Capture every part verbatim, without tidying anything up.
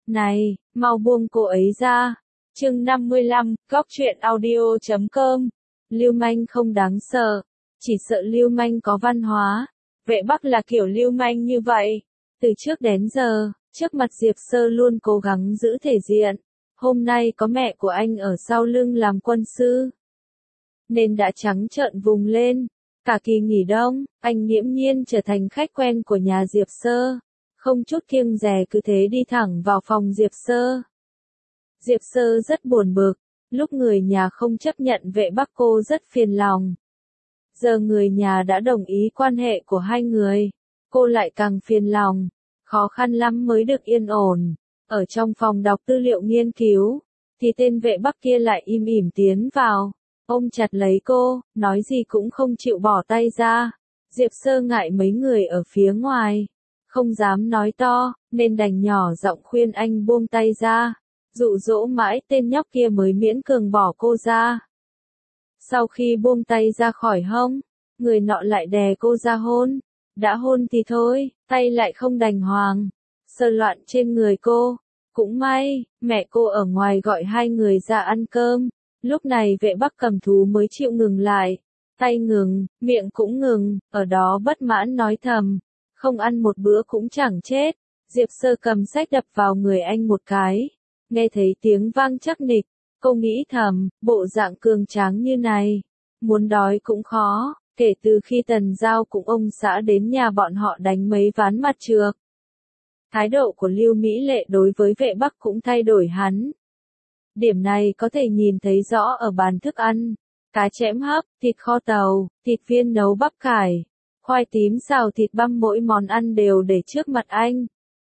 Này, mau buông cô ấy ra. Chương năm mươi lăm, góc truyện audio chấm com. Lưu manh không đáng sợ, chỉ sợ lưu manh có văn hóa. Vệ Bắc là kiểu lưu manh như vậy. Từ trước đến giờ, trước mặt Diệp Sơ luôn cố gắng giữ thể diện. Hôm nay có mẹ của anh ở sau lưng làm quân sư, nên đã trắng trợn vùng lên. Cả kỳ nghỉ đông, anh nghiễm nhiên trở thành khách quen của nhà Diệp Sơ. Không chút kiêng dè cứ thế đi thẳng vào phòng Diệp Sơ. Diệp Sơ rất buồn bực, lúc người nhà không chấp nhận Vệ Bắc cô rất phiền lòng. Giờ người nhà đã đồng ý quan hệ của hai người, cô lại càng phiền lòng, khó khăn lắm mới được yên ổn. Ở trong phòng đọc tư liệu nghiên cứu, thì tên Vệ Bắc kia lại im ỉm tiến vào, ôm chặt lấy cô, nói gì cũng không chịu bỏ tay ra. Diệp Sơ ngại mấy người ở phía ngoài, không dám nói to, nên đành nhỏ giọng khuyên anh buông tay ra. Dụ dỗ mãi tên nhóc kia mới miễn cường bỏ cô ra. Sau khi buông tay ra khỏi hông, người nọ lại đè cô ra hôn. Đã hôn thì thôi, tay lại không đành hoàng, sờ loạn trên người cô. Cũng may, mẹ cô ở ngoài gọi hai người ra ăn cơm. Lúc này Vệ Bắc cầm thú mới chịu ngừng lại. Tay ngừng, miệng cũng ngừng, ở đó bất mãn nói thầm. Không ăn một bữa cũng chẳng chết. Diệp Sơ cầm sách đập vào người anh một cái. Nghe thấy tiếng vang chắc nịch, cô nghĩ thầm, bộ dạng cường tráng như này, muốn đói cũng khó. Kể từ khi Tần Giao cùng ông xã đến nhà bọn họ đánh mấy ván mặt trược, thái độ của Lưu Mỹ Lệ đối với Vệ Bắc cũng thay đổi hẳn. Điểm này có thể nhìn thấy rõ ở bàn thức ăn, cá chẽm hấp, thịt kho tàu, thịt viên nấu bắp cải, khoai tím xào thịt băm, mỗi món ăn đều để trước mặt anh.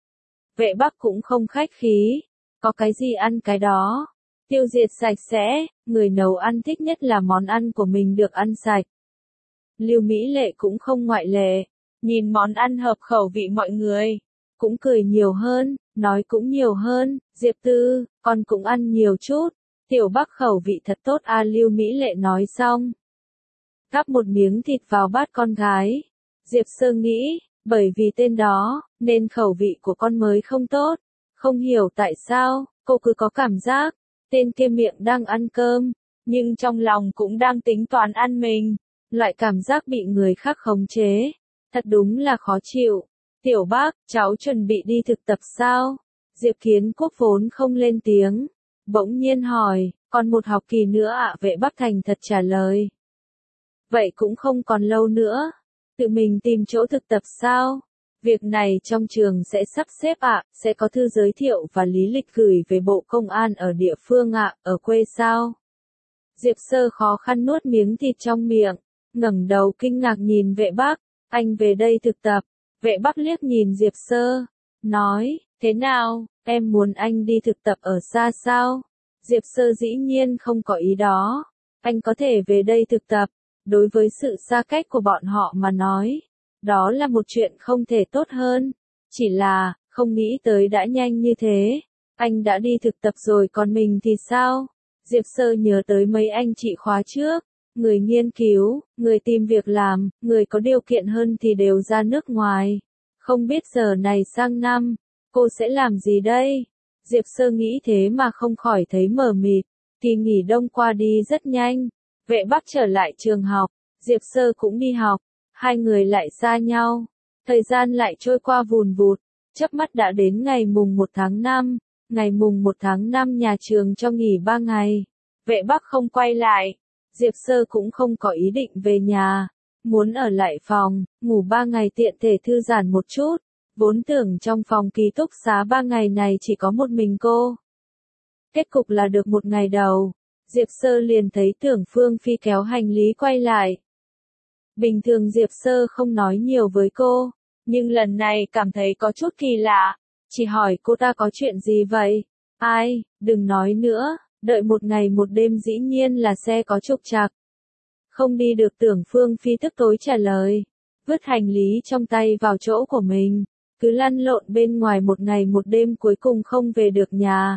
Vệ Bắc cũng không khách khí, có cái gì ăn cái đó, tiêu diệt sạch sẽ, người nấu ăn thích nhất là món ăn của mình được ăn sạch. Lưu Mỹ Lệ cũng không ngoại lệ, nhìn món ăn hợp khẩu vị mọi người, cũng cười nhiều hơn, nói cũng nhiều hơn. Diệp Tư, con cũng ăn nhiều chút, Tiểu Bắc khẩu vị thật tốt à. Lưu Mỹ Lệ nói xong, gắp một miếng thịt vào bát con gái. Diệp Sơ nghĩ, bởi vì tên đó, nên khẩu vị của con mới không tốt. Không hiểu tại sao, cô cứ có cảm giác, tên kia miệng đang ăn cơm, nhưng trong lòng cũng đang tính toán ăn mình. Loại cảm giác bị người khác khống chế, thật đúng là khó chịu. Tiểu Bác, cháu chuẩn bị đi thực tập sao? Diệp Kiến Quốc vốn không lên tiếng, bỗng nhiên hỏi, còn một học kỳ nữa ạ? Vệ Bắc thành thật trả lời. Vậy cũng không còn lâu nữa. Tự mình tìm chỗ thực tập sao? Việc này trong trường sẽ sắp xếp ạ, sẽ có thư giới thiệu và lý lịch gửi về Bộ Công an ở địa phương ạ, ở quê sao? Diệp Sơ khó khăn nuốt miếng thịt trong miệng, ngẩng đầu kinh ngạc nhìn Vệ Bắc, anh về đây thực tập. Vệ Bắc liếc nhìn Diệp Sơ, nói, thế nào, em muốn anh đi thực tập ở xa sao? Diệp Sơ dĩ nhiên không có ý đó, anh có thể về đây thực tập, đối với sự xa cách của bọn họ mà nói, đó là một chuyện không thể tốt hơn, chỉ là, không nghĩ tới đã nhanh như thế, anh đã đi thực tập rồi còn mình thì sao? Diệp Sơ nhớ tới mấy anh chị khóa trước, người nghiên cứu, người tìm việc làm, người có điều kiện hơn thì đều ra nước ngoài. Không biết giờ này sang năm, cô sẽ làm gì đây? Diệp Sơ nghĩ thế mà không khỏi thấy mờ mịt. Kỳ nghỉ đông qua đi rất nhanh. Vệ Bắc trở lại trường học, Diệp Sơ cũng đi học. Hai người lại xa nhau. Thời gian lại trôi qua vùn vụt. Chớp mắt đã đến ngày mùng một tháng năm. Ngày mùng một tháng năm nhà trường cho nghỉ ba ngày. Vệ Bắc không quay lại. Diệp Sơ cũng không có ý định về nhà, muốn ở lại phòng, ngủ ba ngày tiện thể thư giãn một chút, vốn tưởng trong phòng ký túc xá ba ngày này chỉ có một mình cô. Kết cục là được một ngày đầu, Diệp Sơ liền thấy Tưởng Phương Phi kéo hành lý quay lại. Bình thường Diệp Sơ không nói nhiều với cô, nhưng lần này cảm thấy có chút kỳ lạ, chỉ hỏi cô ta có chuyện gì vậy? Ai, đừng nói nữa. Đợi một ngày một đêm dĩ nhiên là xe có trục trặc. Không đi được. Tưởng Phương Phi tức tối trả lời. Vứt hành lý trong tay vào chỗ của mình. Cứ lăn lộn bên ngoài một ngày một đêm cuối cùng không về được nhà.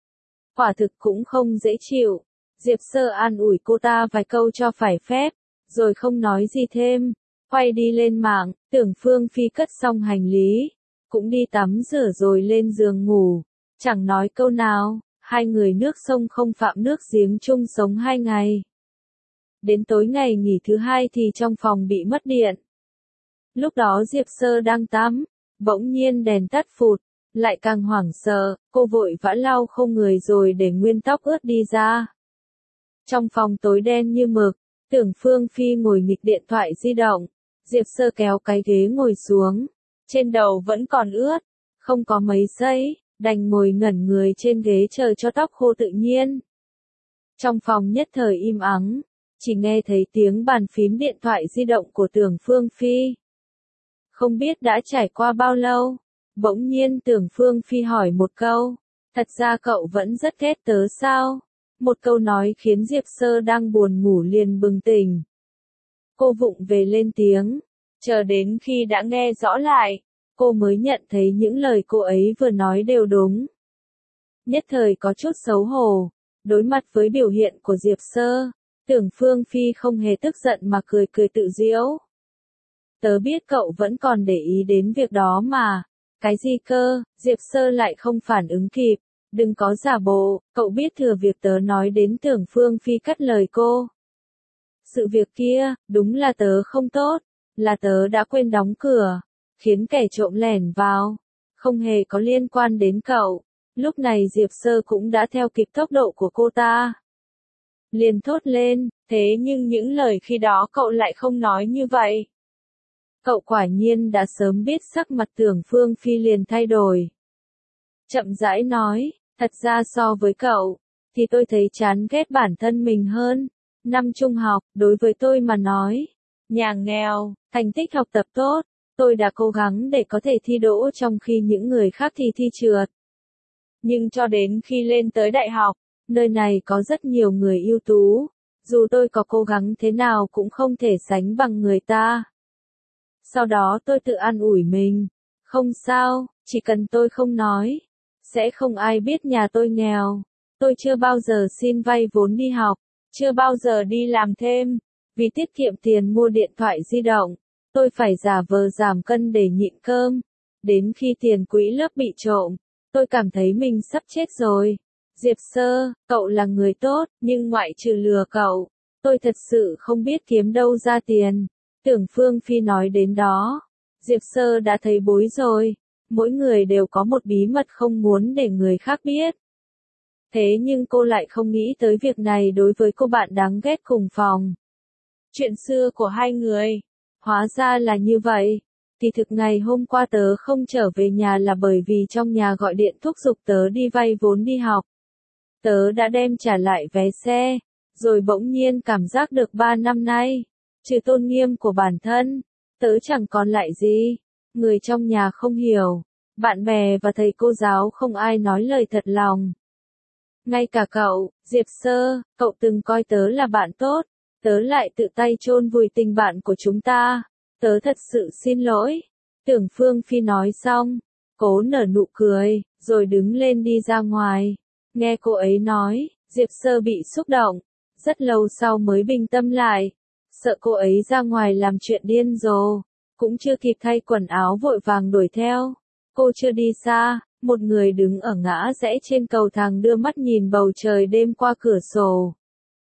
Quả thực cũng không dễ chịu. Diệp Sơ an ủi cô ta vài câu cho phải phép, rồi không nói gì thêm. Quay đi lên mạng, Tưởng Phương Phi cất xong hành lý. Cũng đi tắm rửa rồi lên giường ngủ. Chẳng nói câu nào, hai người nước sông không phạm nước giếng chung sống hai ngày. Đến tối ngày nghỉ thứ hai thì trong phòng bị mất điện. Lúc đó Diệp Sơ đang tắm, bỗng nhiên đèn tắt phụt, lại càng hoảng sợ, cô vội vã lau không người rồi để nguyên tóc ướt đi ra. Trong phòng tối đen như mực, Tưởng Phương Phi ngồi nghịch điện thoại di động, Diệp Sơ kéo cái ghế ngồi xuống, trên đầu vẫn còn ướt, không có mấy giây, đành ngồi ngẩn người trên ghế chờ cho tóc khô tự nhiên. Trong phòng nhất thời im ắng, chỉ nghe thấy tiếng bàn phím điện thoại di động của Tưởng Phương Phi. Không biết đã trải qua bao lâu, bỗng nhiên Tưởng Phương Phi hỏi một câu, thật ra cậu vẫn rất ghét tớ sao? Một câu nói khiến Diệp Sơ đang buồn ngủ liền bừng tỉnh. Cô vụng về lên tiếng, chờ đến khi đã nghe rõ lại, cô mới nhận thấy những lời cô ấy vừa nói đều đúng. Nhất thời có chút xấu hổ, đối mặt với biểu hiện của Diệp Sơ, Tưởng Phương Phi không hề tức giận mà cười cười tự giễu. Tớ biết cậu vẫn còn để ý đến việc đó mà. Cái gì cơ? Diệp Sơ lại không phản ứng kịp. Đừng có giả bộ, cậu biết thừa việc tớ nói đến Tưởng Phương Phi cắt lời cô. Sự việc kia, đúng là tớ không tốt, là tớ đã quên đóng cửa, khiến kẻ trộm lẻn vào, không hề có liên quan đến cậu. Lúc này Diệp Sơ cũng đã theo kịp tốc độ của cô ta. Liền thốt lên, thế nhưng những lời khi đó cậu lại không nói như vậy. Cậu quả nhiên đã sớm biết sắc mặt Tưởng Phương Phi liền thay đổi. Chậm rãi nói, thật ra so với cậu, thì tôi thấy chán ghét bản thân mình hơn. Năm trung học, đối với tôi mà nói, nhà nghèo, thành tích học tập tốt, tôi đã cố gắng để có thể thi đỗ trong khi những người khác thì thi trượt. Nhưng cho đến khi lên tới đại học, nơi này có rất nhiều người ưu tú, dù tôi có cố gắng thế nào cũng không thể sánh bằng người ta. Sau đó tôi tự an ủi mình, không sao, chỉ cần tôi không nói, sẽ không ai biết nhà tôi nghèo. Tôi chưa bao giờ xin vay vốn đi học, chưa bao giờ đi làm thêm, vì tiết kiệm tiền mua điện thoại di động, tôi phải giả vờ giảm cân để nhịn cơm. Đến khi tiền quỹ lớp bị trộm, tôi cảm thấy mình sắp chết rồi. Diệp Sơ, cậu là người tốt, nhưng ngoại trừ lừa cậu, tôi thật sự không biết kiếm đâu ra tiền. Tưởng Phương Phi nói đến đó, Diệp Sơ đã thấy bối rồi, mỗi người đều có một bí mật không muốn để người khác biết. Thế nhưng cô lại không nghĩ tới việc này đối với cô bạn đáng ghét cùng phòng. Chuyện xưa của hai người, hóa ra là như vậy. Thì thực ngày hôm qua tớ không trở về nhà là bởi vì trong nhà gọi điện thúc giục tớ đi vay vốn đi học. Tớ đã đem trả lại vé xe, rồi bỗng nhiên cảm giác được ba năm nay, trừ tôn nghiêm của bản thân, tớ chẳng còn lại gì. Người trong nhà không hiểu, bạn bè và thầy cô giáo không ai nói lời thật lòng. Ngay cả cậu, Diệp Sơ, cậu từng coi tớ là bạn tốt, tớ lại tự tay chôn vùi tình bạn của chúng ta. Tớ thật sự xin lỗi. Tưởng Phương Phi nói xong, cố nở nụ cười, rồi đứng lên đi ra ngoài. Nghe cô ấy nói, Diệp Sơ bị xúc động, rất lâu sau mới bình tâm lại. Sợ cô ấy ra ngoài làm chuyện điên rồ, cũng chưa kịp thay quần áo vội vàng đuổi theo. Cô chưa đi xa, một người đứng ở ngã rẽ trên cầu thang đưa mắt nhìn bầu trời đêm qua cửa sổ.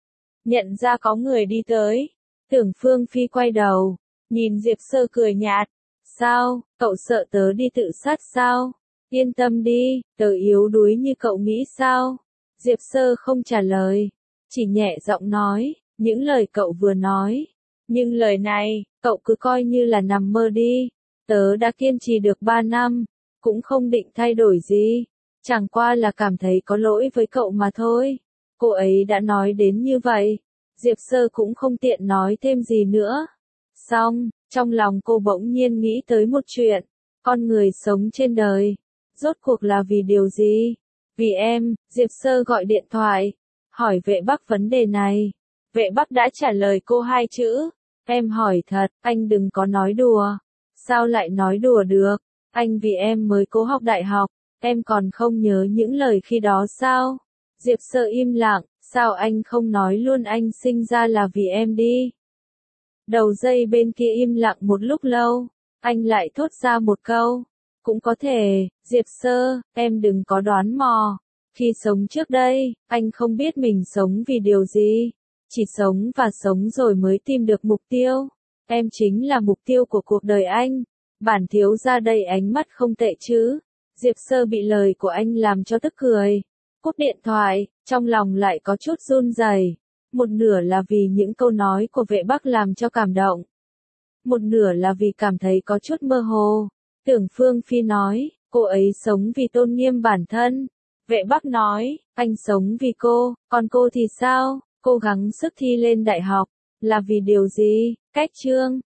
Nhận ra có người đi tới, Tưởng Phương Phi quay đầu, nhìn Diệp Sơ cười nhạt. Sao, cậu sợ tớ đi tự sát sao? Yên tâm đi, tớ yếu đuối như cậu nghĩ sao? Diệp Sơ không trả lời, chỉ nhẹ giọng nói, những lời cậu vừa nói. Nhưng lời này, cậu cứ coi như là nằm mơ đi. Tớ đã kiên trì được ba năm, cũng không định thay đổi gì. Chẳng qua là cảm thấy có lỗi với cậu mà thôi. Cô ấy đã nói đến như vậy. Diệp Sơ cũng không tiện nói thêm gì nữa. Xong, trong lòng cô bỗng nhiên nghĩ tới một chuyện. Con người sống trên đời, rốt cuộc là vì điều gì? Vì em, Diệp Sơ gọi điện thoại, hỏi vệ Bắc vấn đề này. Vệ Bắc đã trả lời cô hai chữ. Em hỏi thật, anh đừng có nói đùa. Sao lại nói đùa được? Anh vì em mới cố học đại học, em còn không nhớ những lời khi đó sao? Diệp Sơ im lặng, sao anh không nói luôn anh sinh ra là vì em đi? Đầu dây bên kia im lặng một lúc lâu, anh lại thốt ra một câu. Cũng có thể, Diệp Sơ, em đừng có đoán mò. Khi sống trước đây, anh không biết mình sống vì điều gì. Chỉ sống và sống rồi mới tìm được mục tiêu. Em chính là mục tiêu của cuộc đời anh. Bản thiếu gia đầy ánh mắt không tệ chứ. Diệp Sơ bị lời của anh làm cho tức cười. Cúp điện thoại, trong lòng lại có chút run rẩy. Một nửa là vì những câu nói của vệ Bắc làm cho cảm động. Một nửa là vì cảm thấy có chút mơ hồ. Tưởng Phương Phi nói, cô ấy sống vì tôn nghiêm bản thân. Vệ Bắc nói, anh sống vì cô, còn cô thì sao? Cố gắng sức thi lên đại học, là vì điều gì? Cách chương